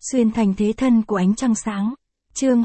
Xuyên thành thế thân của ánh trăng sáng. Chương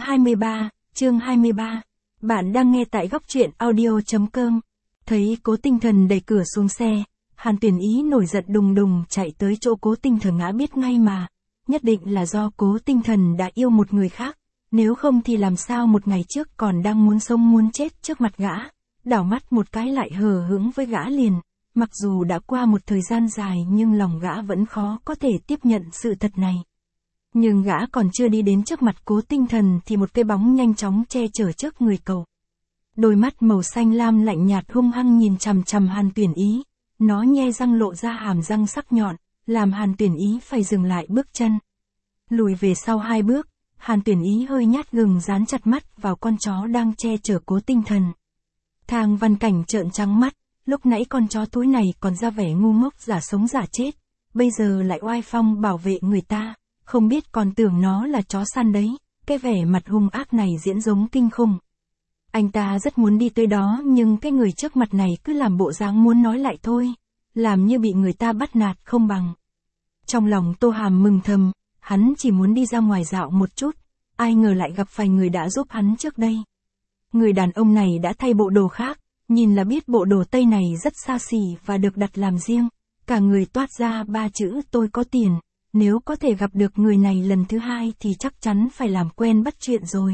23. Bạn đang nghe tại góc truyện audio.com. Thấy Cố Tinh Thần đẩy cửa xuống xe, Hàn Tuyển Ý nổi giận đùng đùng chạy tới chỗ Cố Tinh Thần ngã biết ngay mà. Nhất định là do Cố Tinh Thần đã yêu một người khác, nếu không thì làm sao một ngày trước còn đang muốn sống muốn chết trước mặt gã, đảo mắt một cái lại hờ hững với gã liền. Mặc dù đã qua một thời gian dài nhưng lòng gã vẫn khó có thể tiếp nhận sự thật này. Nhưng gã còn chưa đi đến trước mặt Cố Tinh Thần thì một cái bóng nhanh chóng che chở trước người cậu. Đôi mắt màu xanh lam lạnh nhạt hung hăng nhìn chằm chằm Hàn Tuyển Ý, nó nhe răng lộ ra hàm răng sắc nhọn, làm Hàn Tuyển Ý phải dừng lại bước chân. Lùi về sau 2 bước, Hàn Tuyển Ý hơi nhát gừng dán chặt mắt vào con chó đang che chở Cố Tinh Thần. Thang Văn Cảnh trợn trắng mắt, lúc nãy con chó thối này còn ra vẻ ngu ngốc giả sống giả chết, bây giờ lại oai phong bảo vệ người ta. Không biết còn tưởng nó là chó săn đấy, cái vẻ mặt hung ác này diễn giống kinh khủng. Anh ta rất muốn đi tới đó nhưng cái người trước mặt này cứ làm bộ dáng muốn nói lại thôi, làm như bị người ta bắt nạt không bằng. Trong lòng Tô Hàm mừng thầm, hắn chỉ muốn đi ra ngoài dạo một chút, ai ngờ lại gặp phải người đã giúp hắn trước đây. Người đàn ông này đã thay bộ đồ khác, nhìn là biết bộ đồ Tây này rất xa xỉ và được đặt làm riêng, cả người toát ra 3 chữ tôi có tiền. Nếu có thể gặp được người này lần thứ 2 thì chắc chắn phải làm quen bắt chuyện rồi.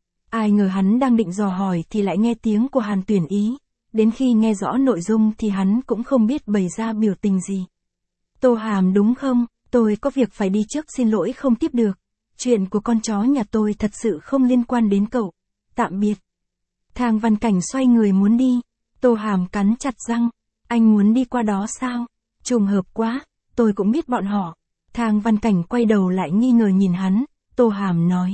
Ai ngờ hắn đang định dò hỏi thì lại nghe tiếng của Hàn Tuyển Ý. Đến khi nghe rõ nội dung thì hắn cũng không biết bày ra biểu tình gì. Tô Hàm đúng không? Tôi có việc phải đi trước, xin lỗi không tiếp được. Chuyện của con chó nhà tôi thật sự không liên quan đến cậu. Tạm biệt. Thang Văn Cảnh xoay người muốn đi. Tô Hàm cắn chặt răng. Anh muốn đi qua đó sao? Trùng hợp quá, tôi cũng biết bọn họ. Thang Văn Cảnh quay đầu lại nghi ngờ nhìn hắn, Tô Hàm nói.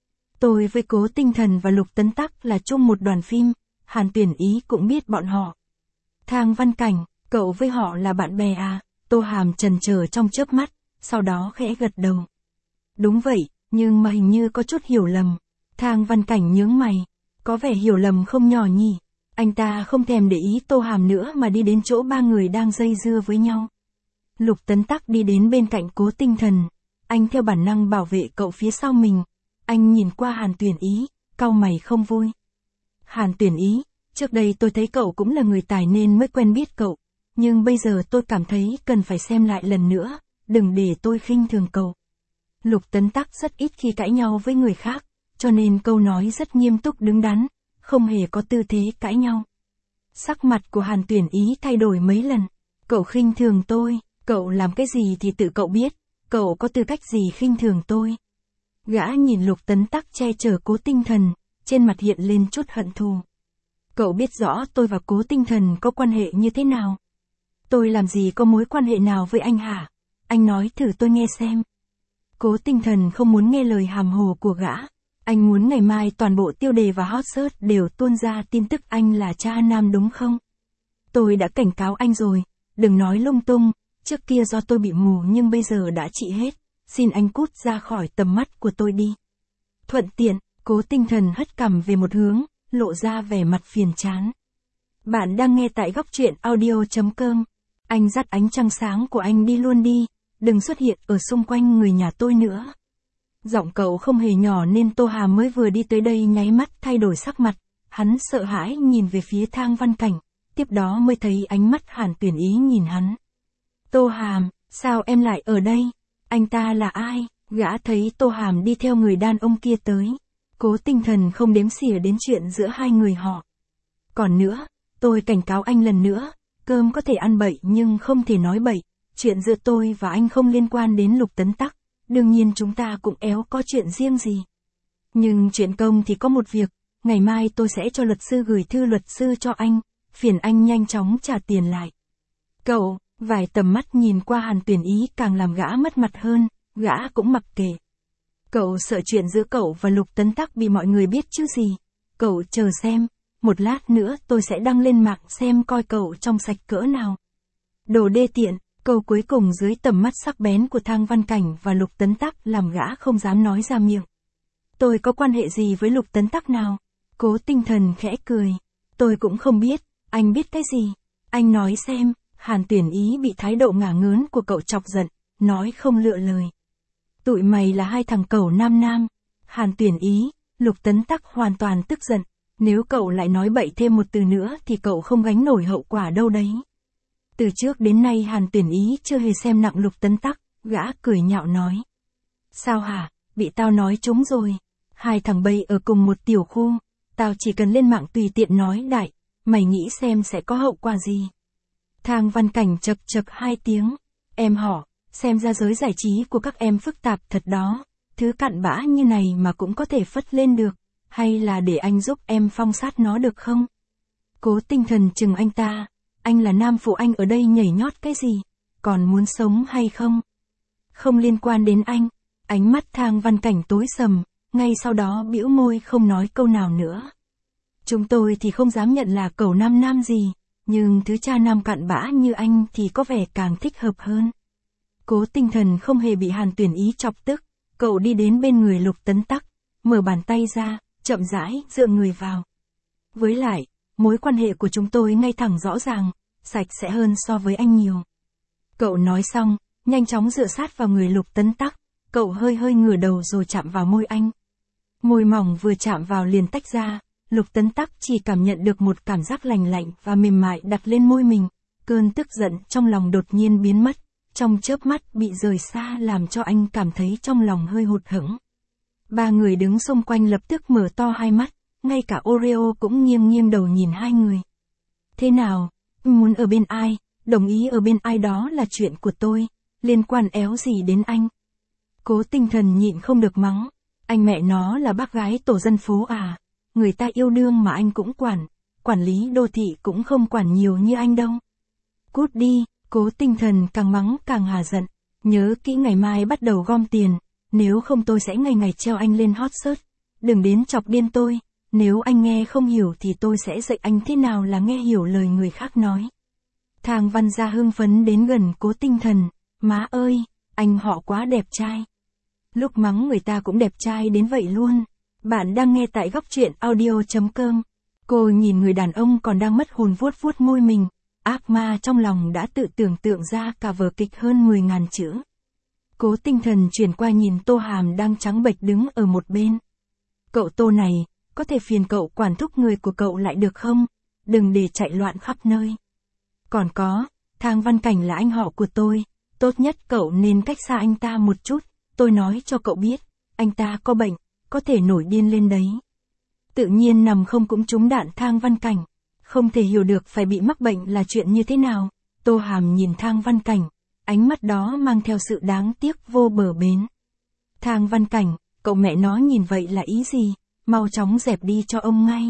Tôi với Cố Tinh Thần và Lục Tấn Tắc là chung một đoàn phim, Hàn Tuyển Ý cũng biết bọn họ. Thang Văn Cảnh, cậu với họ là bạn bè à? Tô Hàm chần chờ trong chớp mắt, sau đó khẽ gật đầu. Đúng vậy, nhưng mà hình như có chút hiểu lầm. Thang Văn Cảnh nhướng mày, có vẻ hiểu lầm không nhỏ nhỉ. Anh ta không thèm để ý Tô Hàm nữa mà đi đến chỗ 3 người đang dây dưa với nhau. Lục Tấn Tắc đi đến bên cạnh Cố Tinh Thần, anh theo bản năng bảo vệ cậu phía sau mình. Anh nhìn qua Hàn Tuyển Ý, cau mày không vui. Hàn Tuyển Ý, trước đây tôi thấy cậu cũng là người tài nên mới quen biết cậu, nhưng bây giờ tôi cảm thấy cần phải xem lại lần nữa, đừng để tôi khinh thường cậu. Lục Tấn Tắc rất ít khi cãi nhau với người khác, cho nên câu nói rất nghiêm túc đứng đắn, không hề có tư thế cãi nhau. Sắc mặt của Hàn Tuyển Ý thay đổi mấy lần. Cậu khinh thường tôi? Cậu làm cái gì thì tự cậu biết, cậu có tư cách gì khinh thường tôi? Gã nhìn Lục Tấn Tắc che chở Cố Tinh Thần, trên mặt hiện lên chút hận thù. Cậu biết rõ tôi và Cố Tinh Thần có quan hệ như thế nào? Tôi làm gì có mối quan hệ nào với anh hả? Anh nói thử tôi nghe xem. Cố Tinh Thần không muốn nghe lời hàm hồ của gã. Anh muốn ngày mai toàn bộ tiêu đề và hot search đều tuôn ra tin tức anh là cha nam đúng không? Tôi đã cảnh cáo anh rồi, đừng nói lung tung. Trước kia do tôi bị mù nhưng bây giờ đã trị hết, xin anh cút ra khỏi tầm mắt của tôi đi. Thuận tiện, Cố Tinh Thần hất cằm về một hướng, lộ ra vẻ mặt phiền chán. Bạn đang nghe tại góc truyện audio.com. Anh dắt ánh trăng sáng của anh đi luôn đi, đừng xuất hiện ở xung quanh người nhà tôi nữa. Giọng cậu không hề nhỏ nên Tô Hàm mới vừa đi tới đây nháy mắt thay đổi sắc mặt, hắn sợ hãi nhìn về phía Thang Văn Cảnh, tiếp đó mới thấy ánh mắt Hàn Tuyển Ý nhìn hắn. Tô Hàm, sao em lại ở đây? Anh ta là ai? Gã thấy Tô Hàm đi theo người đàn ông kia tới. Cố Tinh Thần không đếm xỉa đến chuyện giữa hai người họ. Còn nữa, tôi cảnh cáo anh lần nữa, cơm có thể ăn bậy nhưng không thể nói bậy. Chuyện giữa tôi và anh không liên quan đến Lục Tấn Tắc, đương nhiên chúng ta cũng éo có chuyện riêng gì. Nhưng chuyện công thì có một việc, ngày mai tôi sẽ cho luật sư gửi thư luật sư cho anh, phiền anh nhanh chóng trả tiền lại. Cậu... Vài tầm mắt nhìn qua Hàn Tuyển Ý càng làm gã mất mặt hơn, gã cũng mặc kệ. Cậu sợ chuyện giữa cậu và Lục Tấn Tắc bị mọi người biết chứ gì. Cậu chờ xem, một lát nữa tôi sẽ đăng lên mạng xem coi cậu trong sạch cỡ nào. Đồ đê tiện, câu cuối cùng dưới tầm mắt sắc bén của Thang Văn Cảnh và Lục Tấn Tắc làm gã không dám nói ra miệng. Tôi có quan hệ gì với Lục Tấn Tắc nào? Cố Tinh Thần khẽ cười. Tôi cũng không biết, anh biết cái gì? Anh nói xem. Hàn Tuyển Ý bị thái độ ngả ngớn của cậu chọc giận, nói không lựa lời. Tụi mày là hai thằng cẩu nam nam. Hàn Tuyển Ý, Lục Tấn Tắc hoàn toàn tức giận. Nếu cậu lại nói bậy thêm một từ nữa thì cậu không gánh nổi hậu quả đâu đấy. Từ trước đến nay Hàn Tuyển Ý chưa hề xem nặng Lục Tấn Tắc, gã cười nhạo nói. Sao hả, bị tao nói trúng rồi. Hai thằng bay ở cùng một tiểu khu, tao chỉ cần lên mạng tùy tiện nói đại, mày nghĩ xem sẽ có hậu quả gì. Thang Văn Cảnh chậc chậc hai tiếng, em họ, xem ra giới giải trí của các em phức tạp thật đó, thứ cặn bã như này mà cũng có thể phất lên được, hay là để anh giúp em phong sát nó được không? Cố Tinh Thần chừng anh ta, anh là nam phụ anh ở đây nhảy nhót cái gì, còn muốn sống hay không? Không liên quan đến anh. Ánh mắt Thang Văn Cảnh tối sầm, ngay sau đó bĩu môi không nói câu nào nữa. Chúng tôi thì không dám nhận là cẩu nam nam gì, nhưng thứ cha nam cặn bã như anh thì có vẻ càng thích hợp hơn. Cố Tinh Thần không hề bị Hàn Tuyển Ý chọc tức, cậu đi đến bên người Lục Tấn Tắc, mở bàn tay ra, chậm rãi dựa người vào. Với lại, mối quan hệ của chúng tôi ngay thẳng rõ ràng, sạch sẽ hơn so với anh nhiều. Cậu nói xong, nhanh chóng dựa sát vào người Lục Tấn Tắc, cậu hơi hơi ngửa đầu rồi chạm vào môi anh. Môi mỏng vừa chạm vào liền tách ra, Lục Tấn Tắc chỉ cảm nhận được một cảm giác lành lạnh và mềm mại đặt lên môi mình, cơn tức giận trong lòng đột nhiên biến mất, trong chớp mắt bị rời xa làm cho anh cảm thấy trong lòng hơi hụt hẫng. Ba người đứng xung quanh lập tức mở to hai mắt, ngay cả Oreo cũng nghiêng nghiêng đầu nhìn hai người. Thế nào, muốn ở bên ai, đồng ý ở bên ai đó là chuyện của tôi, liên quan éo gì đến anh. Cố Tinh Thần nhịn không được mắng, anh mẹ nó là bác gái tổ dân phố à, người ta yêu đương mà anh cũng quản lý đô thị cũng không quản nhiều như anh đâu. Cút đi, Cố Tinh Thần càng mắng càng hà giận, nhớ kỹ ngày mai bắt đầu gom tiền, nếu không tôi sẽ ngày ngày treo anh lên hot search, đừng đến chọc điên tôi, nếu anh nghe không hiểu thì tôi sẽ dạy anh thế nào là nghe hiểu lời người khác nói. Thang Văn Gia hưng phấn đến gần Cố Tinh Thần, má ơi, anh họ quá đẹp trai. Lúc mắng người ta cũng đẹp trai đến vậy luôn. Bạn đang nghe tại góc truyện audio.com. Cô nhìn người đàn ông còn đang mất hồn vuốt vuốt môi mình, ác ma trong lòng đã tự tưởng tượng ra cả vở kịch hơn 10.000 chữ. Cố Tinh Thần chuyển qua nhìn Tô Hàm đang trắng bệch đứng ở một bên. Cậu Tô này, có thể phiền cậu quản thúc người của cậu lại được không? Đừng để chạy loạn khắp nơi. Còn có, Thang Văn Cảnh là anh họ của tôi, tốt nhất cậu nên cách xa anh ta một chút, tôi nói cho cậu biết, anh ta có bệnh, có thể nổi điên lên đấy. Tự nhiên nằm không cũng trúng đạn Thang Văn Cảnh, không thể hiểu được phải bị mắc bệnh là chuyện như thế nào. Tô Hàm nhìn Thang Văn Cảnh, ánh mắt đó mang theo sự đáng tiếc vô bờ bến. Thang Văn Cảnh, cậu mẹ nó nhìn vậy là ý gì, mau chóng dẹp đi cho ông ngay.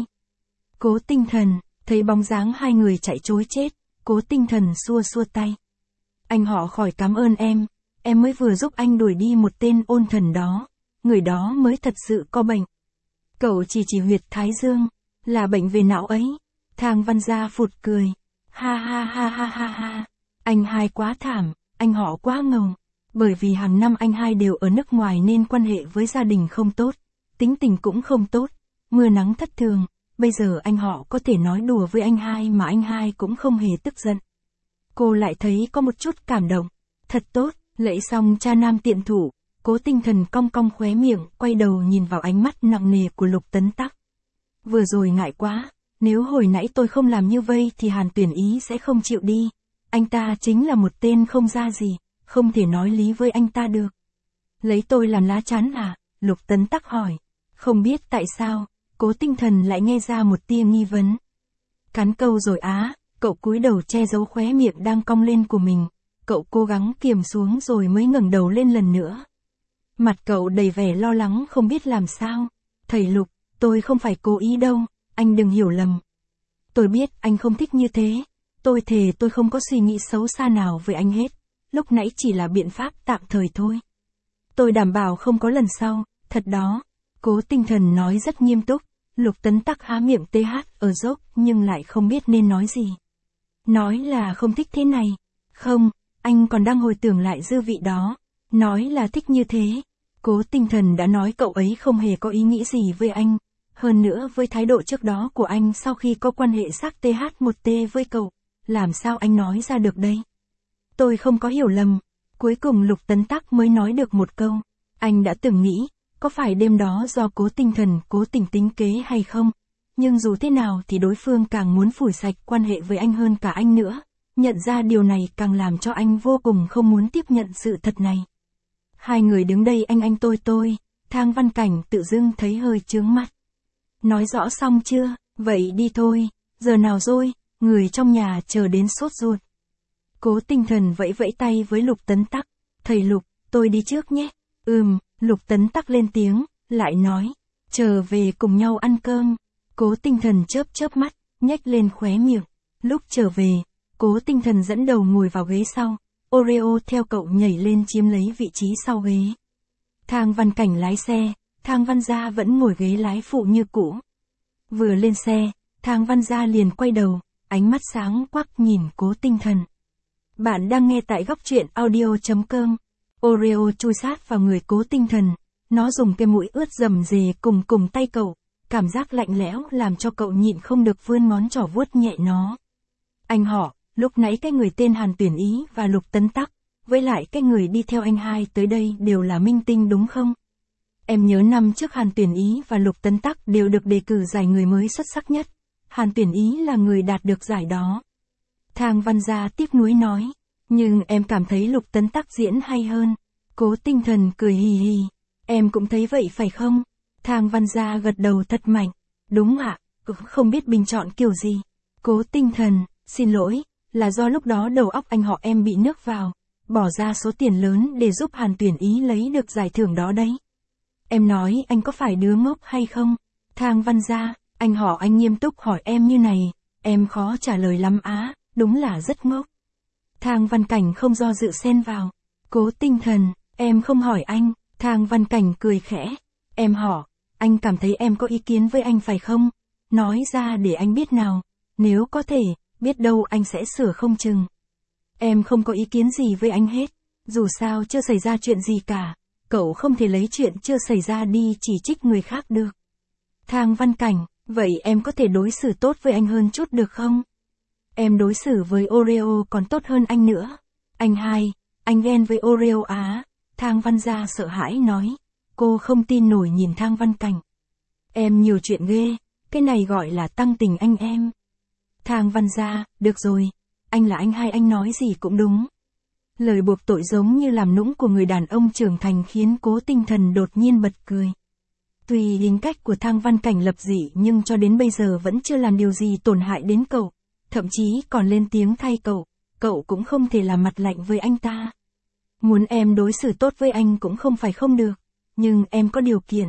Cố Tinh Thần, thấy bóng dáng hai người chạy trối chết, Cố Tinh Thần xua xua tay. Anh họ khỏi cảm ơn em mới vừa giúp anh đuổi đi một tên ôn thần đó, người đó mới thật sự có bệnh. Cậu chỉ huyệt thái dương, là bệnh về não ấy. Thang Văn Gia phụt cười, ha ha ha ha ha ha, anh hai quá thảm, anh họ quá ngầu, bởi vì hàng năm anh hai đều ở nước ngoài nên quan hệ với gia đình không tốt, tính tình cũng không tốt, mưa nắng thất thường, bây giờ anh họ có thể nói đùa với anh hai mà anh hai cũng không hề tức giận. Cô lại thấy có một chút cảm động, thật tốt. Lễ xong cha nam tiện thủ, Cố Tinh Thần cong cong khóe miệng, quay đầu nhìn vào ánh mắt nặng nề của Lục Tấn Tắc. Vừa rồi ngại quá, nếu hồi nãy tôi không làm như vây thì Hàn Tuyển Ý sẽ không chịu đi. Anh ta chính là một tên không ra gì, không thể nói lý với anh ta được. Lấy tôi làm lá chắn à? Lục Tấn Tắc hỏi. Không biết tại sao, Cố Tinh Thần lại nghe ra một tia nghi vấn. Cắn câu rồi á, cậu cúi đầu che giấu khóe miệng đang cong lên của mình. Cậu cố gắng kiềm xuống rồi mới ngẩng đầu lên lần nữa. Mặt cậu đầy vẻ lo lắng không biết làm sao. Thầy Lục, tôi không phải cố ý đâu, anh đừng hiểu lầm. Tôi biết anh không thích như thế. Tôi thề tôi không có suy nghĩ xấu xa nào với anh hết. Lúc nãy chỉ là biện pháp tạm thời thôi. Tôi đảm bảo không có lần sau, thật đó. Cố Tinh Thần nói rất nghiêm túc. Lục Tấn Tắc há miệng ở dốc nhưng lại không biết nên nói gì. Nói là không thích thế này. Không. Anh còn đang hồi tưởng lại dư vị đó, nói là thích như thế. Cố Tinh Thần đã nói cậu ấy không hề có ý nghĩ gì với anh, hơn nữa với thái độ trước đó của anh sau khi có quan hệ xác TH1T với cậu, làm sao anh nói ra được đây? Tôi không có hiểu lầm, cuối cùng Lục Tấn Tắc mới nói được một câu, Anh đã từng nghĩ, có phải đêm đó do Cố Tinh Thần cố tình tính kế hay không? Nhưng dù thế nào thì đối phương càng muốn phủi sạch quan hệ với anh hơn cả anh nữa. Nhận ra điều này càng làm cho anh vô cùng không muốn tiếp nhận sự thật này. Hai người đứng đây anh tôi, Thang Văn Cảnh tự dưng thấy hơi chướng mắt. Nói rõ xong chưa, vậy đi thôi, giờ nào rồi, người trong nhà chờ đến sốt ruột. Cố Tinh Thần vẫy vẫy tay với Lục Tấn Tắc, thầy Lục, tôi đi trước nhé. Lục Tấn Tắc lên tiếng, lại nói, chờ về cùng nhau ăn cơm. Cố Tinh Thần chớp mắt, nhếch lên khóe miệng. Lúc trở về, Cố Tinh Thần dẫn đầu ngồi vào ghế sau, Oreo theo cậu nhảy lên chiếm lấy vị trí sau ghế. Thang Văn Cảnh lái xe, Thang Văn Gia vẫn ngồi ghế lái phụ như cũ. Vừa lên xe, Thang Văn Gia liền quay đầu, ánh mắt sáng quắc nhìn Cố Tinh Thần. Bạn đang nghe tại góc truyện audio.com. Oreo chui sát vào người Cố Tinh Thần, nó dùng cái mũi ướt rầm rề cùng tay cậu, cảm giác lạnh lẽo làm cho cậu nhịn không được vươn ngón trỏ vuốt nhẹ nó. Anh họ, lúc nãy cái người tên Hàn Tuyển Ý và Lục Tấn Tắc, với lại cái người đi theo anh hai tới đây đều là minh tinh đúng không? Em nhớ năm trước Hàn Tuyển Ý và Lục Tấn Tắc đều được đề cử giải người mới xuất sắc nhất. Hàn Tuyển Ý là người đạt được giải đó. Thang Văn Gia tiếc nuối nói, nhưng em cảm thấy Lục Tấn Tắc diễn hay hơn. Cố Tinh Thần cười hì hì, em cũng thấy vậy phải không? Thang Văn Gia gật đầu thật mạnh, đúng ạ, không biết bình chọn kiểu gì. Cố Tinh Thần, xin lỗi, là do lúc đó đầu óc anh họ em bị nước vào, bỏ ra số tiền lớn để giúp Hàn Tuyển Ý lấy được giải thưởng đó đấy. Em nói anh có phải đứa ngốc hay không? Thang Văn Gia, anh họ anh nghiêm túc hỏi em như này, em khó trả lời lắm á, đúng là rất ngốc. Thang Văn Cảnh không do dự xen vào. Cố Tinh Thần, em không hỏi anh. Thang Văn Cảnh cười khẽ. Em hỏi, anh cảm thấy em có ý kiến với anh phải không? Nói ra để anh biết nào. Nếu có thể, biết đâu anh sẽ sửa không chừng. Em không có ý kiến gì với anh hết. Dù sao chưa xảy ra chuyện gì cả. Cậu không thể lấy chuyện chưa xảy ra đi chỉ trích người khác được. Thang Văn Cảnh, vậy em có thể đối xử tốt với anh hơn chút được không? Em đối xử với Oreo còn tốt hơn anh nữa. Anh hai, anh ghen với Oreo á. Thang Văn Gia sợ hãi nói. Cô không tin nổi nhìn Thang Văn Cảnh. Em nhiều chuyện ghê, cái này gọi là tăng tình anh em. Thang Văn Gia, được rồi, anh là anh hai anh nói gì cũng đúng. Lời buộc tội giống như làm nũng của người đàn ông trưởng thành khiến Cố Tinh Thần đột nhiên bật cười. Tuy tính cách của Thang Văn Cảnh lập dị nhưng cho đến bây giờ vẫn chưa làm điều gì tổn hại đến cậu. Thậm chí còn lên tiếng thay cậu cũng không thể làm mặt lạnh với anh ta. Muốn em đối xử tốt với anh cũng không phải không được, nhưng em có điều kiện.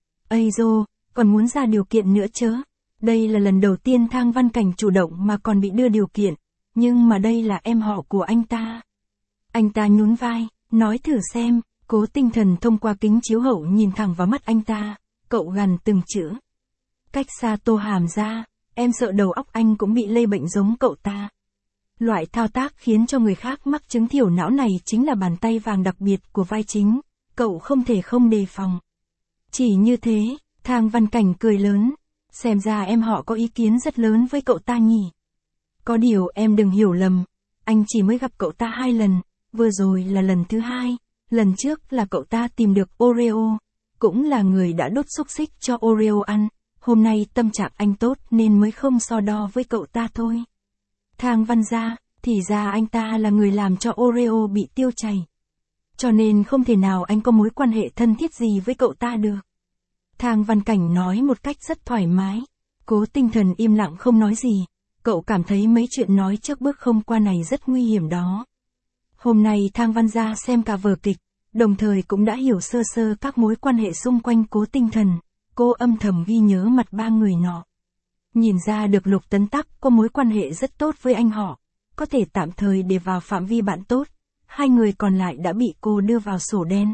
Ây dô, còn muốn ra điều kiện nữa chớ. Đây là lần đầu tiên Thang Văn Cảnh chủ động mà còn bị đưa điều kiện, nhưng mà đây là em họ của anh ta. Anh ta nhún vai, nói thử xem. Cố Tinh Thần thông qua kính chiếu hậu nhìn thẳng vào mắt anh ta, cậu gằn từng chữ. Cách xa tô hàm ra, em sợ đầu óc anh cũng bị lây bệnh giống cậu ta. Loại thao tác khiến cho người khác mắc chứng thiểu não này chính là bàn tay vàng đặc biệt của vai chính, cậu không thể không đề phòng. Chỉ như thế, Thang Văn Cảnh cười lớn, xem ra em họ có ý kiến rất lớn với cậu ta nhỉ. Có điều em đừng hiểu lầm, anh chỉ mới gặp cậu ta 2 lần, vừa rồi là lần thứ 2, lần trước là cậu ta tìm được Oreo, cũng là người đã đốt xúc xích cho Oreo ăn, hôm nay tâm trạng anh tốt nên mới không so đo với cậu ta thôi. Thang Văn Gia, thì ra anh ta là người làm cho Oreo bị tiêu chảy. Cho nên không thể nào anh có mối quan hệ thân thiết gì với cậu ta được. Thang Văn Cảnh nói một cách rất thoải mái. Cố Tinh Thần im lặng không nói gì. Cậu cảm thấy mấy chuyện nói trước bước không qua này rất nguy hiểm đó. Hôm nay Thang Văn Gia xem cả vở kịch, đồng thời cũng đã hiểu sơ sơ các mối quan hệ xung quanh Cố Tinh Thần. Cô âm thầm ghi nhớ mặt 3 người nọ. Nhìn ra được Lục Tấn Tắc có mối quan hệ rất tốt với anh họ, có thể tạm thời để vào phạm vi bạn tốt, 2 người còn lại đã bị cô đưa vào sổ đen.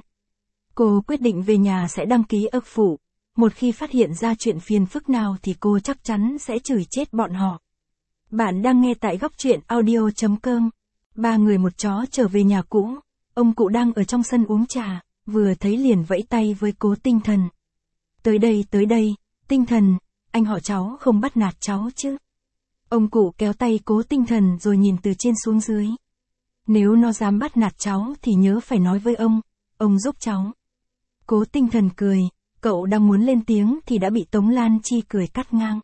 Cô quyết định về nhà sẽ đăng ký ức phụ, một khi phát hiện ra chuyện phiền phức nào thì cô chắc chắn sẽ chửi chết bọn họ. Bạn đang nghe tại góc truyện audio.com. 3 người một chó trở về nhà cũ, ông cụ đang ở trong sân uống trà, vừa thấy liền vẫy tay với Cố Tinh Thần. Tới đây, Tinh Thần, anh họ cháu không bắt nạt cháu chứ. Ông cụ kéo tay Cố Tinh Thần rồi nhìn từ trên xuống dưới. Nếu nó dám bắt nạt cháu thì nhớ phải nói với ông giúp cháu. Cố Tinh Thần cười, cậu đang muốn lên tiếng thì đã bị Tống Lan Chi cười cắt ngang.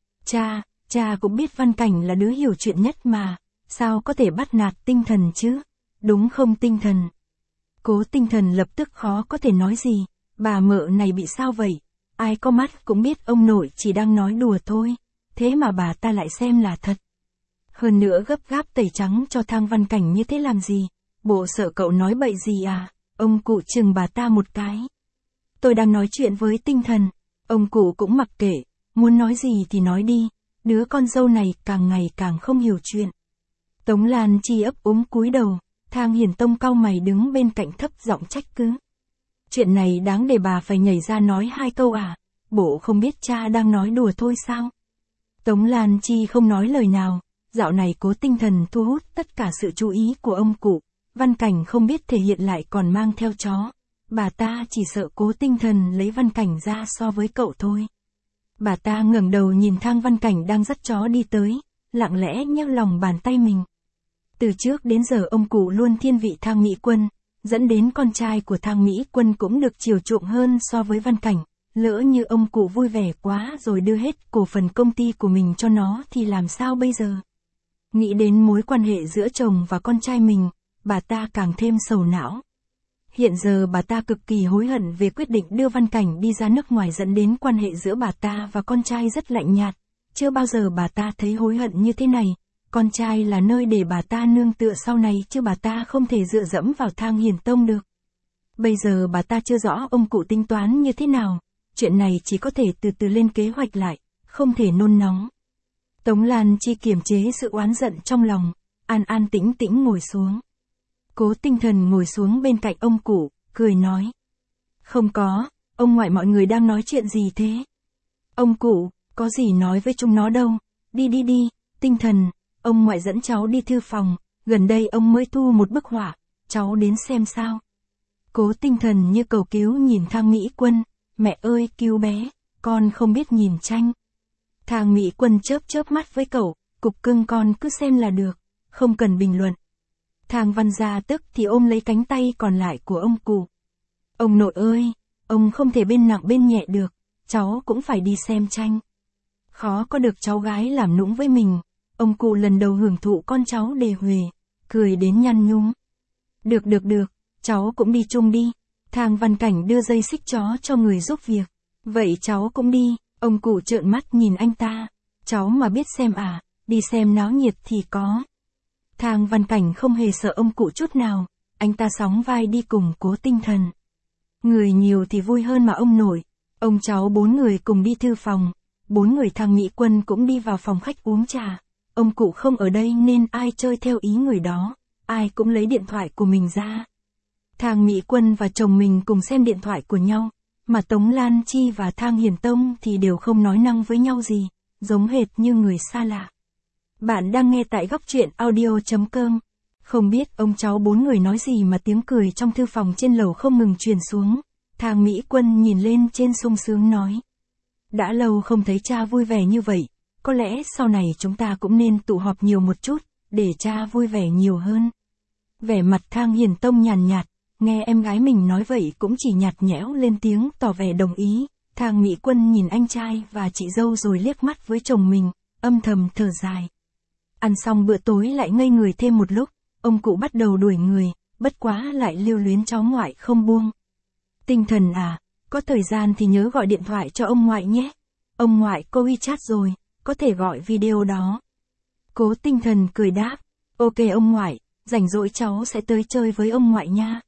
Cha cũng biết Văn Cảnh là đứa hiểu chuyện nhất mà, sao có thể bắt nạt Tinh Thần chứ, đúng không Tinh Thần? Cố Tinh Thần lập tức khó có thể nói gì, bà mợ này bị sao vậy? Ai có mắt cũng biết ông nội chỉ đang nói đùa thôi, thế mà bà ta lại xem là thật. Hơn nữa gấp gáp tẩy trắng cho Thang Văn Cảnh như thế làm gì, bộ sợ cậu nói bậy gì à? Ông cụ chừng bà ta một cái. Tôi đang nói chuyện với Tinh Thần, ông cụ cũng mặc kệ, muốn nói gì thì nói đi, đứa con dâu này càng ngày càng không hiểu chuyện. Tống Lan Chi ấp úng cúi đầu, Thang Hiền Tông cau mày đứng bên cạnh thấp giọng trách cứ. Chuyện này đáng để bà phải nhảy ra nói 2 câu à, bộ không biết cha đang nói đùa thôi sao? Tống Lan Chi không nói lời nào, dạo này Cố Tinh Thần thu hút tất cả sự chú ý của ông cụ, Văn Cảnh không biết thể hiện lại còn mang theo chó. Bà ta chỉ sợ Cố Tinh Thần lấy Văn Cảnh ra so với cậu thôi. Bà ta ngẩng đầu nhìn Thang Văn Cảnh đang dắt chó đi tới, lặng lẽ nhấc lòng bàn tay mình. Từ trước đến giờ ông cụ luôn thiên vị Thang Mỹ Quân, dẫn đến con trai của Thang Mỹ Quân cũng được chiều chuộng hơn so với Văn Cảnh. Lỡ như ông cụ vui vẻ quá rồi đưa hết cổ phần công ty của mình cho nó thì làm sao bây giờ? Nghĩ đến mối quan hệ giữa chồng và con trai mình, bà ta càng thêm sầu não. Hiện giờ bà ta cực kỳ hối hận về quyết định đưa Văn Cảnh đi ra nước ngoài, dẫn đến quan hệ giữa bà ta và con trai rất lạnh nhạt. Chưa bao giờ bà ta thấy hối hận như thế này. Con trai là nơi để bà ta nương tựa sau này chứ bà ta không thể dựa dẫm vào Thang Hiền Tông được. Bây giờ bà ta chưa rõ ông cụ tính toán như thế nào. Chuyện này chỉ có thể từ từ lên kế hoạch lại, không thể nôn nóng. Tống Lan Chi kiềm chế sự oán giận trong lòng, an an tĩnh tĩnh ngồi xuống. Cố Tinh Thần ngồi xuống bên cạnh ông cụ, cười nói. Không có, ông ngoại mọi người đang nói chuyện gì thế? Ông cụ, có gì nói với chúng nó đâu, đi, Tinh Thần, ông ngoại dẫn cháu đi thư phòng, gần đây ông mới thu một bức họa, cháu đến xem sao. Cố Tinh Thần như cầu cứu nhìn Thang Mỹ Quân, mẹ ơi cứu bé, con không biết nhìn tranh. Thang Mỹ Quân chớp mắt với cậu, cục cưng con cứ xem là được, không cần bình luận. Thang Văn Gia tức thì ôm lấy cánh tay còn lại của ông cụ. Ông nội ơi, ông không thể bên nặng bên nhẹ được, cháu cũng phải đi xem tranh. Khó có được cháu gái làm nũng với mình, ông cụ lần đầu hưởng thụ con cháu đề huề, cười đến nhăn nhúm. Được, cháu cũng đi chung đi. Thang Văn Cảnh đưa dây xích chó cho người giúp việc. Vậy cháu cũng đi, ông cụ trợn mắt nhìn anh ta. Cháu mà biết xem à, đi xem náo nhiệt thì có. Thang Văn Cảnh không hề sợ ông cụ chút nào, anh ta sóng vai đi cùng Cố Tinh Thần. Người nhiều thì vui hơn mà ông nội, ông cháu 4 người cùng đi thư phòng, 4 người Thang Mỹ Quân cũng đi vào phòng khách uống trà. Ông cụ không ở đây nên ai chơi theo ý người đó, ai cũng lấy điện thoại của mình ra. Thang Mỹ Quân và chồng mình cùng xem điện thoại của nhau, mà Tống Lan Chi và Thang Hiền Tông thì đều không nói năng với nhau gì, giống hệt như người xa lạ. Bạn đang nghe tại góc truyện audio.com. Không biết ông cháu 4 người nói gì mà tiếng cười trong thư phòng trên lầu không ngừng truyền xuống. Thang Mỹ Quân nhìn lên trên sung sướng nói. Đã lâu không thấy cha vui vẻ như vậy, có lẽ sau này chúng ta cũng nên tụ họp nhiều một chút, để cha vui vẻ nhiều hơn. Vẻ mặt Thang Hiền Tông nhàn nhạt, nghe em gái mình nói vậy cũng chỉ nhạt nhẽo lên tiếng tỏ vẻ đồng ý. Thang Mỹ Quân nhìn anh trai và chị dâu rồi liếc mắt với chồng mình, âm thầm thở dài. Ăn xong bữa tối lại ngây người thêm một lúc, ông cụ bắt đầu đuổi người, bất quá lại lưu luyến cháu ngoại không buông. Tinh Thần à, có thời gian thì nhớ gọi điện thoại cho ông ngoại nhé. Ông ngoại có WeChat rồi, có thể gọi video đó. Cố Tinh Thần cười đáp, ok ông ngoại, rảnh rỗi cháu sẽ tới chơi với ông ngoại nha.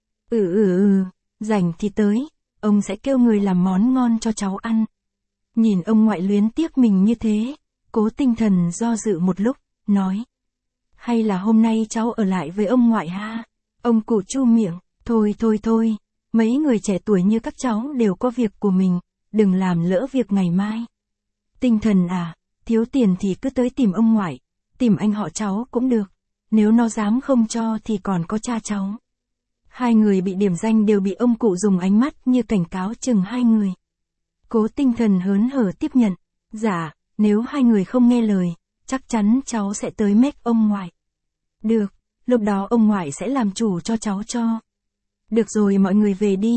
Rảnh thì tới, ông sẽ kêu người làm món ngon cho cháu ăn. Nhìn ông ngoại luyến tiếc mình như thế, Cố Tinh Thần do dự một lúc, nói. Hay là hôm nay cháu ở lại với ông ngoại ha? Ông cụ chu miệng, thôi, mấy người trẻ tuổi như các cháu đều có việc của mình, đừng làm lỡ việc ngày mai. Tinh Thần à, thiếu tiền thì cứ tới tìm ông ngoại, tìm anh họ cháu cũng được, nếu nó dám không cho thì còn có cha cháu. Hai người bị điểm danh đều bị ông cụ dùng ánh mắt như cảnh cáo chừng hai người. Cố Tinh Thần hớn hở tiếp nhận, dạ, nếu hai người không nghe lời, chắc chắn cháu sẽ tới mách ông ngoại. Được, lúc đó ông ngoại sẽ làm chủ cho cháu cho. Được rồi mọi người về đi,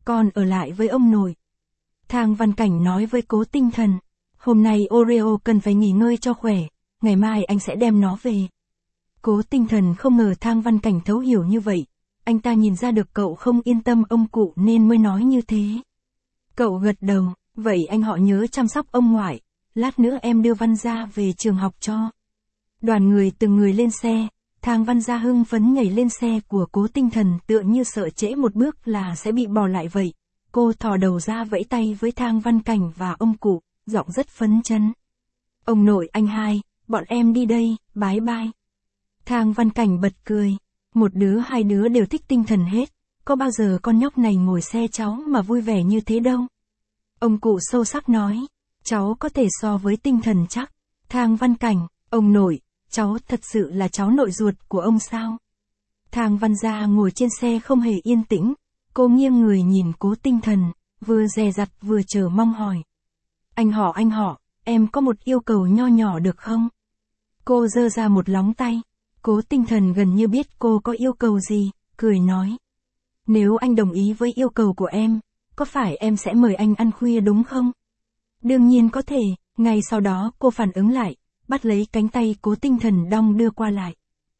con ở lại với ông nội. Thang Văn Cảnh nói với Cố Tinh Thần, hôm nay Oreo cần phải nghỉ ngơi cho khỏe, ngày mai anh sẽ đem nó về. Cố Tinh Thần không ngờ Thang Văn Cảnh thấu hiểu như vậy, anh ta nhìn ra được cậu không yên tâm ông cụ nên mới nói như thế. Cậu gật đầu, vậy anh họ nhớ chăm sóc ông ngoại, lát nữa em đưa Văn Gia về trường học cho. Đoàn người từng người lên xe, Thang Văn Gia hưng phấn nhảy lên xe của Cố Tinh Thần tựa như sợ trễ một bước là sẽ bị bỏ lại vậy. Cô thò đầu ra vẫy tay với Thang Văn Cảnh và ông cụ, giọng rất phấn chấn. Ông nội anh hai, bọn em đi đây, bái bai. Thang Văn Cảnh bật cười, một đứa hai đứa đều thích Tinh Thần hết, có bao giờ con nhóc này ngồi xe cháu mà vui vẻ như thế đâu. Ông cụ sâu sắc nói, cháu có thể so với Tinh Thần chắc. Thang Văn Cảnh, ông nội, cháu thật sự là cháu nội ruột của ông sao? Thang Văn Gia ngồi trên xe không hề yên tĩnh, cô nghiêng người nhìn Cố Tinh Thần, vừa dè dặt vừa chờ mong hỏi. Anh họ, em có một yêu cầu nho nhỏ được không? Cô giơ ra một lóng tay, Cố Tinh Thần gần như biết cô có yêu cầu gì, cười nói. Nếu anh đồng ý với yêu cầu của em, có phải em sẽ mời anh ăn khuya đúng không? Đương nhiên có thể, ngay sau đó cô phản ứng lại, bắt lấy cánh tay Cố Tinh Thần đong đưa qua lại.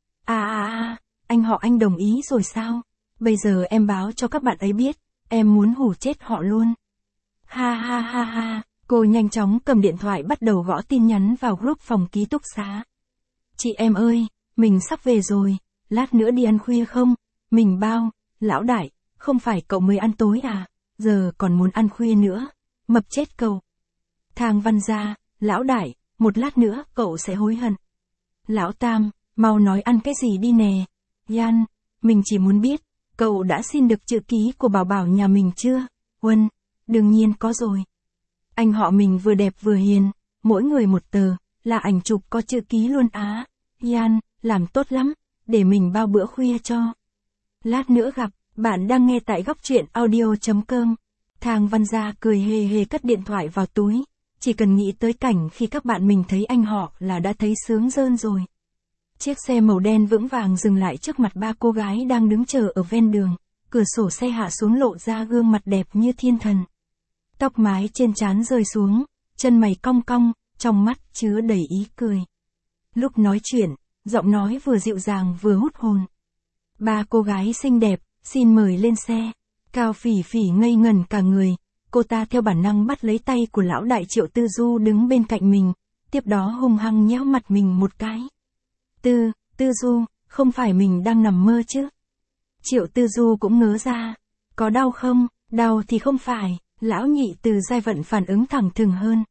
Anh đồng ý rồi sao? Bây giờ em báo cho các bạn ấy biết, em muốn hù chết họ luôn. Ha, cô nhanh chóng cầm điện thoại bắt đầu gõ tin nhắn vào group phòng ký túc xá. Chị em ơi, mình sắp về rồi, lát nữa đi ăn khuya không? Mình bao, lão đại, không phải cậu mới ăn tối à, giờ còn muốn ăn khuya nữa, mập chết cậu. Thang Văn Gia, lão đại, một lát nữa cậu sẽ hối hận. Lão Tam, mau nói ăn cái gì đi nè. Yan, mình chỉ muốn biết, cậu đã xin được chữ ký của Bảo Bảo nhà mình chưa? Huân, đương nhiên có rồi. Anh họ mình vừa đẹp vừa hiền, mỗi người một tờ, là ảnh chụp có chữ ký luôn á. Yan, làm tốt lắm, để mình bao bữa khuya cho. Lát nữa gặp, bạn đang nghe tại góc truyện audio.com. Thang Văn Gia cười hề hề cất điện thoại vào túi, chỉ cần nghĩ tới cảnh khi các bạn mình thấy anh họ là đã thấy sướng rơn rồi. Chiếc xe màu đen vững vàng dừng lại trước mặt ba cô gái đang đứng chờ ở ven đường, cửa sổ xe hạ xuống lộ ra gương mặt đẹp như thiên thần. Tóc mái trên trán rơi xuống, chân mày cong cong, trong mắt chứa đầy ý cười. Lúc nói chuyện, giọng nói vừa dịu dàng vừa hút hồn. Ba cô gái xinh đẹp, xin mời lên xe. Cao Phỉ Phỉ ngây ngẩn cả người, cô ta theo bản năng bắt lấy tay của lão đại Triệu Tư Du đứng bên cạnh mình, tiếp đó hung hăng nhéo mặt mình một cái. Tư Du, không phải mình đang nằm mơ chứ? Triệu Tư Du cũng ngớ ra. Có đau không? Đau thì không phải, lão nhị Từ Giai Vận phản ứng thẳng thừng hơn.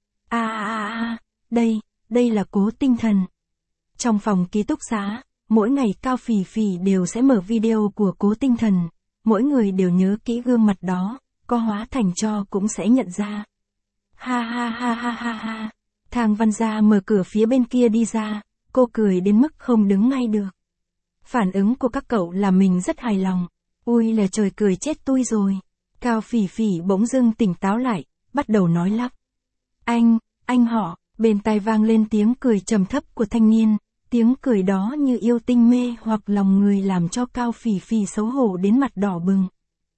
Đây là Cố Tinh Thần. Trong phòng ký túc xá, mỗi ngày Cao Phỉ Phỉ đều sẽ mở video của Cố Tinh Thần, mỗi người đều nhớ kỹ gương mặt đó, có hóa thành cho cũng sẽ nhận ra. Ha. Thang Văn Gia mở cửa phía bên kia đi ra, cô cười đến mức không đứng ngay được. Phản ứng của các cậu làm mình rất hài lòng. Ui là trời, cười chết tôi rồi. Cao Phỉ Phỉ bỗng dưng tỉnh táo lại, bắt đầu nói lắp. Anh họ, bên tai vang lên tiếng cười trầm thấp của thanh niên, tiếng cười đó như yêu tinh mê hoặc lòng người làm cho Cao Phỉ Phỉ xấu hổ đến mặt đỏ bừng.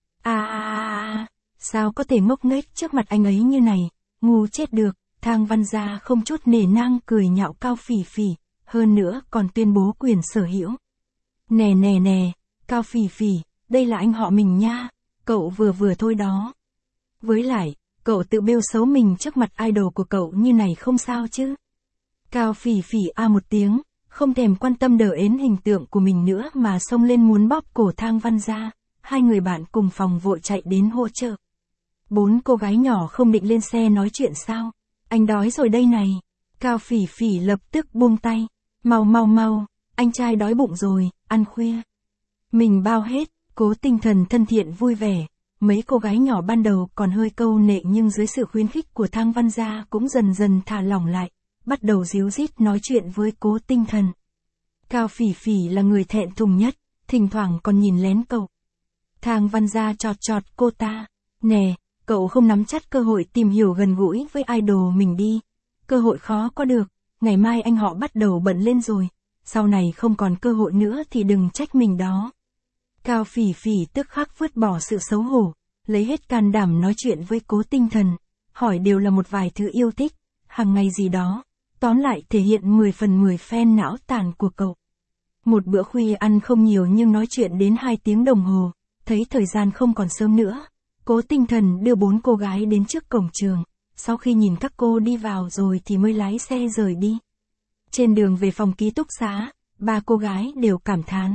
Sao có thể ngốc nghếch trước mặt anh ấy như này, ngu chết được. Thang Văn Gia không chút nể nang cười nhạo Cao Phỉ Phỉ, hơn nữa còn tuyên bố quyền sở hữu. Nè, Cao Phỉ Phỉ, đây là anh họ mình nha, cậu vừa thôi đó. Với lại, cậu tự bêu xấu mình trước mặt idol của cậu như này không sao chứ. Cao Phỉ Phỉ một tiếng, không thèm quan tâm đờ ến hình tượng của mình nữa mà xông lên muốn bóp cổ Thang Văn Gia, hai người bạn cùng phòng vội chạy đến hỗ trợ. Bốn cô gái nhỏ không định lên xe nói chuyện sao? Anh đói rồi đây này. Cao Phỉ Phỉ lập tức buông tay. Mau, anh trai đói bụng rồi, ăn khuya. Mình bao hết. Cố Tinh Thần thân thiện vui vẻ. Mấy cô gái nhỏ ban đầu còn hơi câu nệ nhưng dưới sự khuyến khích của Thang Văn Gia cũng dần dần thả lỏng lại, bắt đầu díu dít nói chuyện với Cố Tinh Thần. Cao Phỉ Phỉ là người thẹn thùng nhất, thỉnh thoảng còn nhìn lén cậu. Thang Văn Gia chọt cô ta. Nè, cậu không nắm chắc cơ hội tìm hiểu gần gũi với idol mình đi. Cơ hội khó có được, ngày mai anh họ bắt đầu bận lên rồi. Sau này không còn cơ hội nữa thì đừng trách mình đó. Cao Phỉ Phỉ tức khắc vứt bỏ sự xấu hổ, lấy hết can đảm nói chuyện với Cố Tinh Thần, hỏi đều là một vài thứ yêu thích, hàng ngày gì đó, tóm lại thể hiện 10 phần 10 phen não tàn của cậu. Một bữa khuya ăn không nhiều nhưng nói chuyện đến 2 tiếng đồng hồ, thấy thời gian không còn sớm nữa. Cố Tinh Thần đưa 4 cô gái đến trước cổng trường, sau khi nhìn các cô đi vào rồi thì mới lái xe rời đi. Trên đường về phòng ký túc xá, 3 cô gái đều cảm thán.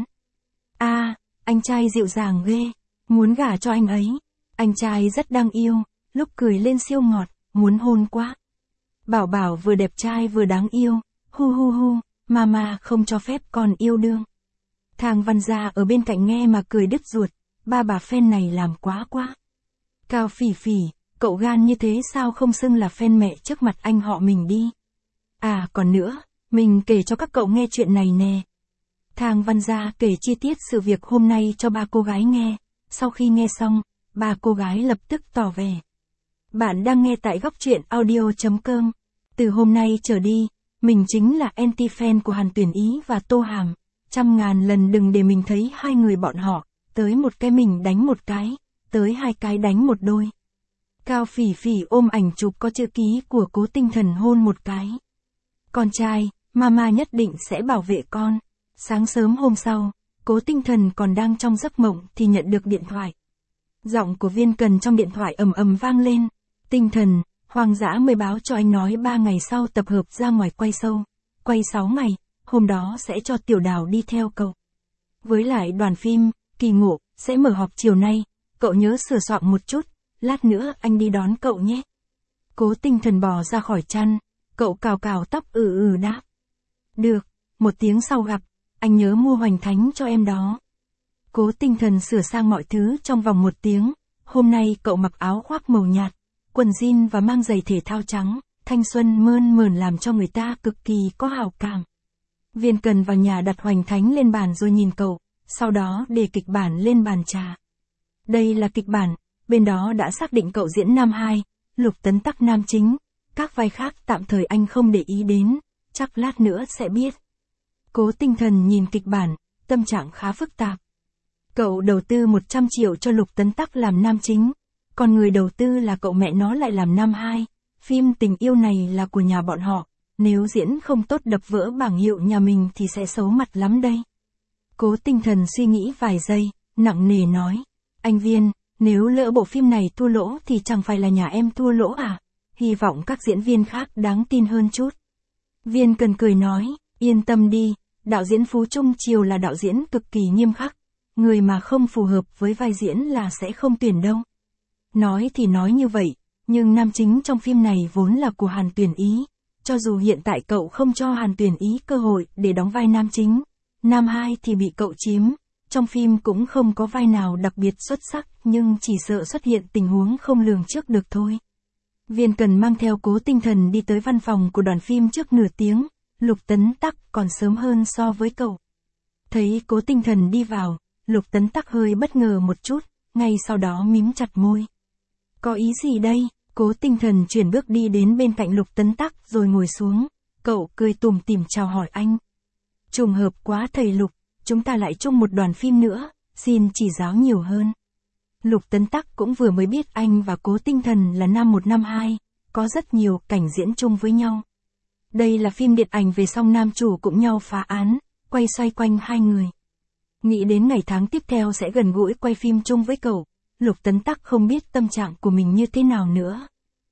Anh trai dịu dàng ghê, muốn gả cho anh ấy. Anh trai rất đáng yêu, lúc cười lên siêu ngọt, muốn hôn quá. Bảo Bảo vừa đẹp trai vừa đáng yêu, hu hu hu, mama không cho phép con yêu đương. Thang Văn Gia ở bên cạnh nghe mà cười đứt ruột, ba bà fan này làm quá quá. Cao Phỉ Phỉ, cậu gan như thế sao không xưng là fan mẹ trước mặt anh họ mình đi. Còn nữa, mình kể cho các cậu nghe chuyện này nè. Thang Văn Gia kể chi tiết sự việc hôm nay cho 3 cô gái nghe, sau khi nghe xong, 3 cô gái lập tức tỏ vẻ. Bạn đang nghe tại Góc Truyện Audio.com. Từ hôm nay trở đi, mình chính là anti-fan của Hàn Tuyển Ý và Tô Hàm. 100.000 lần đừng để mình thấy hai người bọn họ, tới một cái mình đánh một cái, tới 2 cái đánh một đôi. Cao Phỉ Phỉ ôm ảnh chụp có chữ ký của Cố Tinh Thần hôn một cái. Con trai, mama nhất định sẽ bảo vệ con. Sáng sớm hôm sau, Cố Tinh Thần còn đang trong giấc mộng thì nhận được điện thoại. Giọng của Viên Cần trong điện thoại ầm ầm vang lên. Tinh Thần, Hoang Dã mới báo cho anh nói 3 ngày sau tập hợp ra ngoài quay show. Quay 6 ngày, hôm đó sẽ cho Tiểu Đào đi theo cậu. Với lại đoàn phim, Kỳ Ngộ, sẽ mở họp chiều nay, cậu nhớ sửa soạn một chút, lát nữa anh đi đón cậu nhé. Cố Tinh Thần bò ra khỏi chăn, cậu cào cào tóc đáp. Được, 1 tiếng sau gặp, anh nhớ mua hoành thánh cho em đó. Cố Tinh Thần sửa sang mọi thứ trong vòng 1 tiếng, hôm nay cậu mặc áo khoác màu nhạt, quần jean và mang giày thể thao trắng, thanh xuân mơn mởn làm cho người ta cực kỳ có hào cảm. Viên Cần vào nhà đặt hoành thánh lên bàn rồi nhìn cậu, sau đó để kịch bản lên bàn trà. Đây là kịch bản, bên đó đã xác định cậu diễn nam 2, Lục Tấn Tắc nam chính, các vai khác tạm thời anh không để ý đến, chắc lát nữa sẽ biết. Cố Tinh Thần nhìn kịch bản, tâm trạng khá phức tạp. Cậu đầu tư 100 triệu cho Lục Tấn Tắc làm nam chính, còn người đầu tư là cậu mẹ nó lại làm nam 2, phim tình yêu này là của nhà bọn họ, nếu diễn không tốt đập vỡ bảng hiệu nhà mình thì sẽ xấu mặt lắm đây. Cố Tinh Thần suy nghĩ vài giây, nặng nề nói, anh Viên, nếu lỡ bộ phim này thua lỗ thì chẳng phải là nhà em thua lỗ à, hy vọng các diễn viên khác đáng tin hơn chút. Viên Cần cười nói, yên tâm đi, đạo diễn Phú Trung Triều là đạo diễn cực kỳ nghiêm khắc, người mà không phù hợp với vai diễn là sẽ không tuyển đâu. Nói thì nói như vậy, nhưng nam chính trong phim này vốn là của Hàn Tuyển Ý, cho dù hiện tại cậu không cho Hàn Tuyển Ý cơ hội để đóng vai nam chính, nam 2 thì bị cậu chiếm, trong phim cũng không có vai nào đặc biệt xuất sắc nhưng chỉ sợ xuất hiện tình huống không lường trước được thôi. Viên Cần mang theo Cố Tinh Thần đi tới văn phòng của đoàn phim trước nửa tiếng, Lục Tấn Tắc còn sớm hơn so với cậu. Thấy Cố Tinh Thần đi vào, Lục Tấn Tắc hơi bất ngờ một chút, ngay sau đó mím chặt môi. Có ý gì đây? Cố Tinh Thần chuyển bước đi đến bên cạnh Lục Tấn Tắc rồi ngồi xuống, cậu cười tủm tỉm chào hỏi anh. Trùng hợp quá thầy Lục, chúng ta lại chung một đoàn phim nữa, xin chỉ giáo nhiều hơn. Lục Tấn Tắc cũng vừa mới biết anh và Cố Tinh Thần là nam 1 nam 2, có rất nhiều cảnh diễn chung với nhau. Đây là phim điện ảnh về song nam chủ cũng nhau phá án, quay xoay quanh hai người. Nghĩ đến ngày tháng tiếp theo sẽ gần gũi quay phim chung với cậu, Lục Tấn Tắc không biết tâm trạng của mình như thế nào nữa.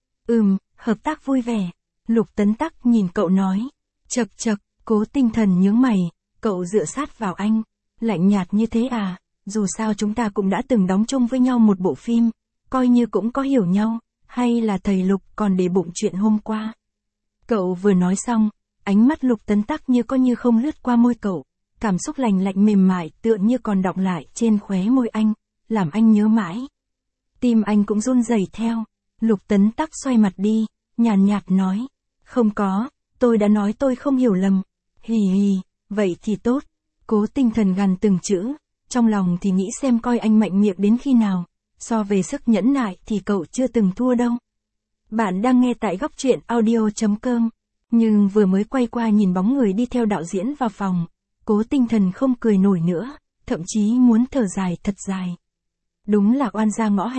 Hợp tác vui vẻ. Lục Tấn Tắc nhìn cậu nói. Chậc, Cố Tinh Thần nhướng mày, cậu dựa sát vào anh. Lạnh nhạt như thế à, dù sao chúng ta cũng đã từng đóng chung với nhau một bộ phim, coi như cũng có hiểu nhau, hay là thầy Lục còn để bụng chuyện hôm qua. Cậu vừa nói xong, ánh mắt Lục Tấn Tắc như có như không lướt qua môi cậu, cảm xúc lành lạnh mềm mại tựa như còn đọng lại trên khóe môi anh, làm anh nhớ mãi. Tim anh cũng run rẩy theo. Lục Tấn Tắc xoay mặt đi, nhàn nhạt nói, không có, tôi đã nói tôi không hiểu lầm. Hì hì, vậy thì tốt. Cố Tinh Thần gằn từng chữ, trong lòng thì nghĩ xem coi anh mạnh miệng đến khi nào, so về sức nhẫn nại thì cậu chưa từng thua đâu. Bạn đang nghe tại Góc Truyện Audio.com, nhưng vừa mới quay qua nhìn bóng người đi theo đạo diễn vào phòng, Cố Tinh Thần không cười nổi nữa, thậm chí muốn thở dài thật dài. Đúng là oan gia ngõ hẹp,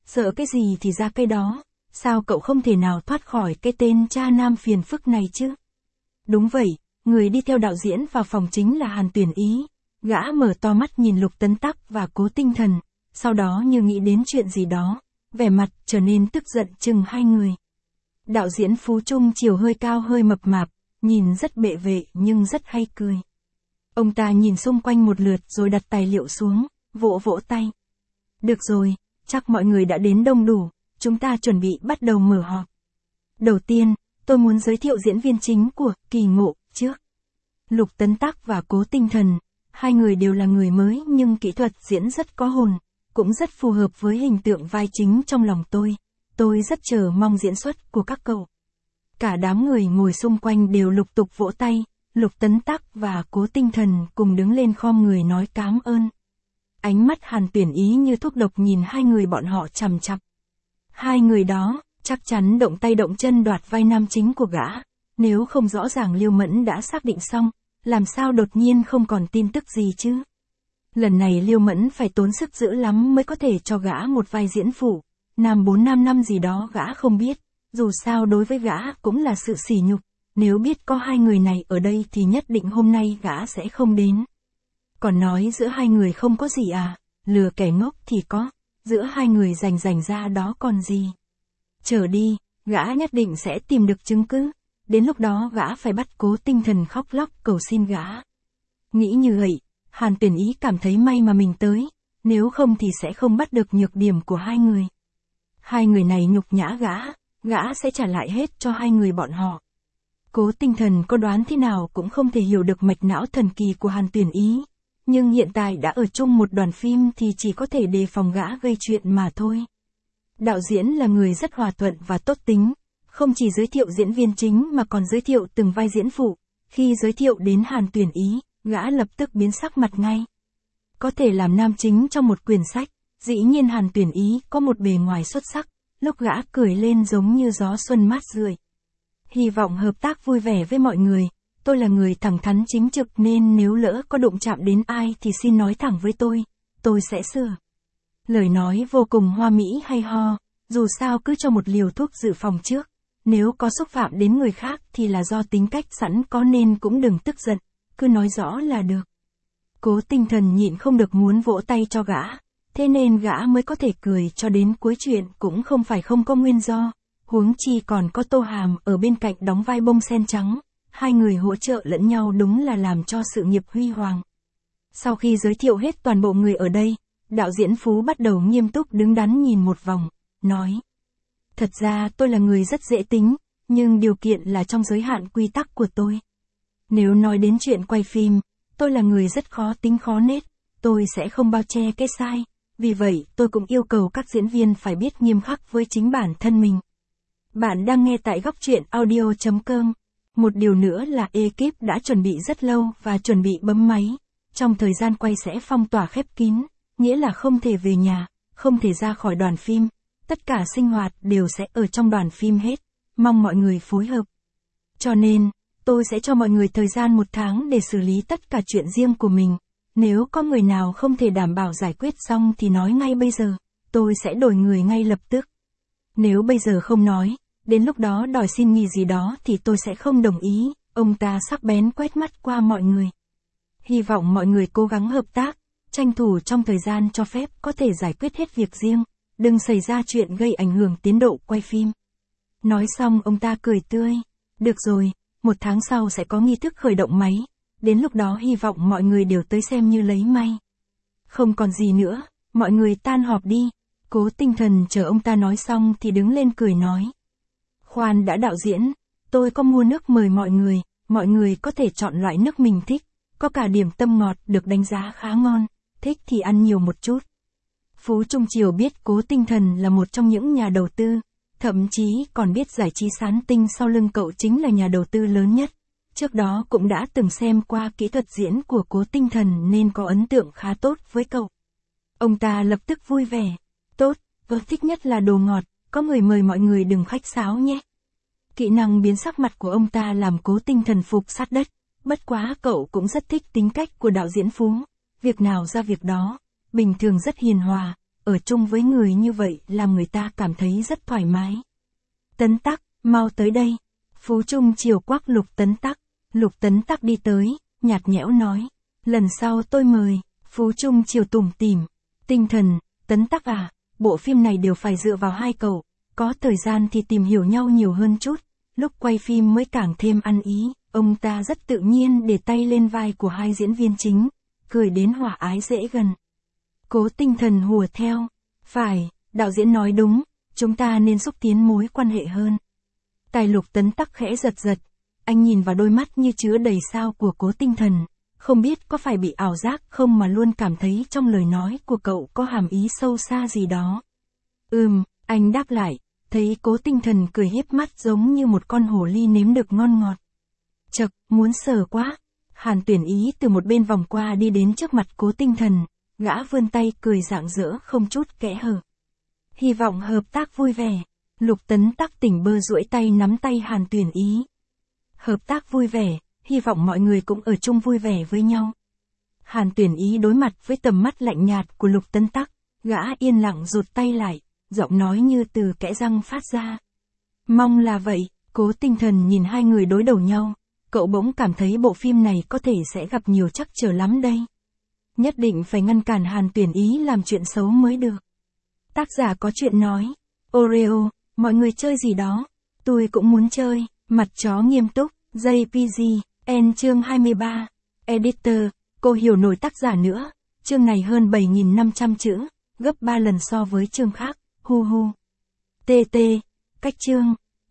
sợ cái gì thì ra cái đó, sao cậu không thể nào thoát khỏi cái tên cha nam phiền phức này chứ? Đúng vậy, người đi theo đạo diễn vào phòng chính là Hàn Tuyển Ý. Gã mở to mắt nhìn Lục Tấn Tắc và Cố Tinh Thần, sau đó như nghĩ đến chuyện gì đó, vẻ mặt trở nên tức giận chừng hai người. Đạo diễn Phú Trung chiều hơi cao hơi mập mạp, nhìn rất bệ vệ nhưng rất hay cười. Ông ta nhìn xung quanh một lượt rồi đặt tài liệu xuống, vỗ vỗ tay. Được rồi, chắc mọi người đã đến đông đủ, chúng ta chuẩn bị bắt đầu mở họp. Đầu tiên, tôi muốn giới thiệu diễn viên chính của Kỳ Ngộ trước. Lục Tấn Tắc và Cố Tinh Thần, hai người đều là người mới nhưng kỹ thuật diễn rất có hồn, cũng rất phù hợp với hình tượng vai chính trong lòng tôi. Tôi rất chờ mong diễn xuất của các cậu. Cả đám người ngồi xung quanh đều lục tục vỗ tay, Lục Tấn Tắc và Cố Tinh Thần cùng đứng lên khom người nói cám ơn. Ánh mắt Hàn Tuyển Ý như thuốc độc nhìn hai người bọn họ chằm chằm. Hai người đó, chắc chắn động tay động chân đoạt vai nam chính của gã, nếu không rõ ràng Liêu Mẫn đã xác định xong, làm sao đột nhiên không còn tin tức gì chứ? Lần này Liêu Mẫn phải tốn sức dữ lắm mới có thể cho gã một vai diễn phụ, nam 4-5 năm gì đó gã không biết, dù sao đối với gã cũng là sự sỉ nhục, nếu biết có hai người này ở đây thì nhất định hôm nay gã sẽ không đến. Còn nói giữa hai người không có gì à, lừa kẻ ngốc thì có, giữa hai người rành ra đó còn gì. Chờ đi, gã nhất định sẽ tìm được chứng cứ, đến lúc đó gã phải bắt Cố Tinh Thần khóc lóc cầu xin gã. Nghĩ như vậy, Hàn Tuyển Ý cảm thấy may mà mình tới, nếu không thì sẽ không bắt được nhược điểm của hai người. Hai người này nhục nhã gã sẽ trả lại hết cho hai người bọn họ. Cố Tinh Thần có đoán thế nào cũng không thể hiểu được mạch não thần kỳ của Hàn Tuyển Ý, nhưng hiện tại đã ở chung một đoàn phim thì chỉ có thể đề phòng gã gây chuyện mà thôi. Đạo diễn là người rất hòa thuận và tốt tính, không chỉ giới thiệu diễn viên chính mà còn giới thiệu từng vai diễn phụ. Khi giới thiệu đến Hàn Tuyển Ý, gã lập tức biến sắc mặt ngay. Có thể làm nam chính trong một quyển sách, dĩ nhiên Hàn Tuyển Ý có một bề ngoài xuất sắc, lúc gã cười lên giống như gió xuân mát rượi. Hy vọng hợp tác vui vẻ với mọi người, tôi là người thẳng thắn chính trực nên nếu lỡ có đụng chạm đến ai thì xin nói thẳng với tôi sẽ sửa. Lời nói vô cùng hoa mỹ hay ho, dù sao cứ cho một liều thuốc dự phòng trước, nếu có xúc phạm đến người khác thì là do tính cách sẵn có nên cũng đừng tức giận, cứ nói rõ là được. Cố Tinh Thần nhịn không được muốn vỗ tay cho gã, thế nên gã mới có thể cười cho đến cuối chuyện cũng không phải không có nguyên do, huống chi còn có Tô Hàm ở bên cạnh đóng vai bông sen trắng, hai người hỗ trợ lẫn nhau đúng là làm cho sự nghiệp huy hoàng. Sau khi giới thiệu hết toàn bộ người ở đây, đạo diễn Phú bắt đầu nghiêm túc đứng đắn nhìn một vòng, nói. Thật ra tôi là người rất dễ tính, nhưng điều kiện là trong giới hạn quy tắc của tôi. Nếu nói đến chuyện quay phim, tôi là người rất khó tính khó nết, tôi sẽ không bao che cái sai, vì vậy tôi cũng yêu cầu các diễn viên phải biết nghiêm khắc với chính bản thân mình. Bạn đang nghe tại góc truyện audio.com. Một điều nữa là ekip đã chuẩn bị rất lâu và chuẩn bị bấm máy. Trong thời gian quay sẽ phong tỏa khép kín, nghĩa là không thể về nhà, không thể ra khỏi đoàn phim. Tất cả sinh hoạt đều sẽ ở trong đoàn phim hết, mong mọi người phối hợp. Cho nên, tôi sẽ cho mọi người thời gian 1 tháng để xử lý tất cả chuyện riêng của mình. Nếu có người nào không thể đảm bảo giải quyết xong thì nói ngay bây giờ, tôi sẽ đổi người ngay lập tức. Nếu bây giờ không nói, đến lúc đó đòi xin nghỉ gì đó thì tôi sẽ không đồng ý, ông ta sắc bén quét mắt qua mọi người. Hy vọng mọi người cố gắng hợp tác, tranh thủ trong thời gian cho phép có thể giải quyết hết việc riêng, đừng xảy ra chuyện gây ảnh hưởng tiến độ quay phim. Nói xong ông ta cười tươi, được rồi, 1 tháng sau sẽ có nghi thức khởi động máy, đến lúc đó hy vọng mọi người đều tới xem như lấy may. Không còn gì nữa, mọi người tan họp đi. Cố Tinh Thần chờ ông ta nói xong thì đứng lên cười nói. Khoan đã đạo diễn, tôi có mua nước mời mọi người có thể chọn loại nước mình thích, có cả điểm tâm ngọt được đánh giá khá ngon, thích thì ăn nhiều một chút. Phú Trung Triều biết Cố Tinh Thần là một trong những nhà đầu tư, thậm chí còn biết Giải trí Sán Tinh sau lưng cậu chính là nhà đầu tư lớn nhất. Trước đó cũng đã từng xem qua kỹ thuật diễn của Cố Tinh Thần nên có ấn tượng khá tốt với cậu. Ông ta lập tức vui vẻ. Tốt, thích nhất là đồ ngọt, có người mời mọi người đừng khách sáo nhé. Kỹ năng biến sắc mặt của ông ta làm Cố Tinh Thần phục sát đất, bất quá cậu cũng rất thích tính cách của đạo diễn Phú, việc nào ra việc đó, bình thường rất hiền hòa, ở chung với người như vậy làm người ta cảm thấy rất thoải mái. Tấn Tắc, mau tới đây. Phú Trung chiều quắc Lục Tấn Tắc. Lục Tấn Tắc đi tới, nhạt nhẽo nói. Lần sau tôi mời. Phú Trung chiều tủm tỉm. Tinh thần, Tấn Tắc à, bộ phim này đều phải dựa vào hai cậu. Có thời gian thì tìm hiểu nhau nhiều hơn chút. Lúc quay phim mới càng thêm ăn ý. Ông ta rất tự nhiên để tay lên vai của hai diễn viên chính. Cười đến hòa ái dễ gần. Cố Tinh Thần hùa theo. Phải, đạo diễn nói đúng. Chúng ta nên xúc tiến mối quan hệ hơn. Tai Lục Tấn Tắc khẽ giật giật. Anh nhìn vào đôi mắt như chứa đầy sao của Cố Tinh Thần. Không biết có phải bị ảo giác không mà luôn cảm thấy trong lời nói của cậu có hàm ý sâu xa gì đó. Anh đáp lại. Thấy Cố Tinh Thần cười hiếp mắt giống như một con hổ ly nếm được ngon ngọt. Chậc, muốn sờ quá. Hàn Tuyển Ý từ một bên vòng qua đi đến trước mặt Cố Tinh Thần. Gã vươn tay cười rạng rỡ không chút kẽ hở. Hy vọng hợp tác vui vẻ. Lục Tấn Tắc tỉnh bơ duỗi tay nắm tay Hàn Tuyển Ý. Hợp tác vui vẻ, hy vọng mọi người cũng ở chung vui vẻ với nhau. Hàn Tuyển Ý đối mặt với tầm mắt lạnh nhạt của Lục Tấn Tắc, gã yên lặng rụt tay lại, giọng nói như từ kẽ răng phát ra. Mong là vậy. Cố Tinh Thần nhìn hai người đối đầu nhau, cậu bỗng cảm thấy bộ phim này có thể sẽ gặp nhiều trắc trở lắm đây. Nhất định phải ngăn cản Hàn Tuyển Ý làm chuyện xấu mới được. Tác giả có chuyện nói. Oreo, mọi người chơi gì đó? Tôi cũng muốn chơi. Mặt chó nghiêm túc. JPG, N chương 23. Editor, cô hiểu nổi tác giả nữa. Chương này hơn 7.500 chữ, gấp 3 lần so với chương khác. Hu hu. TT, cách chương.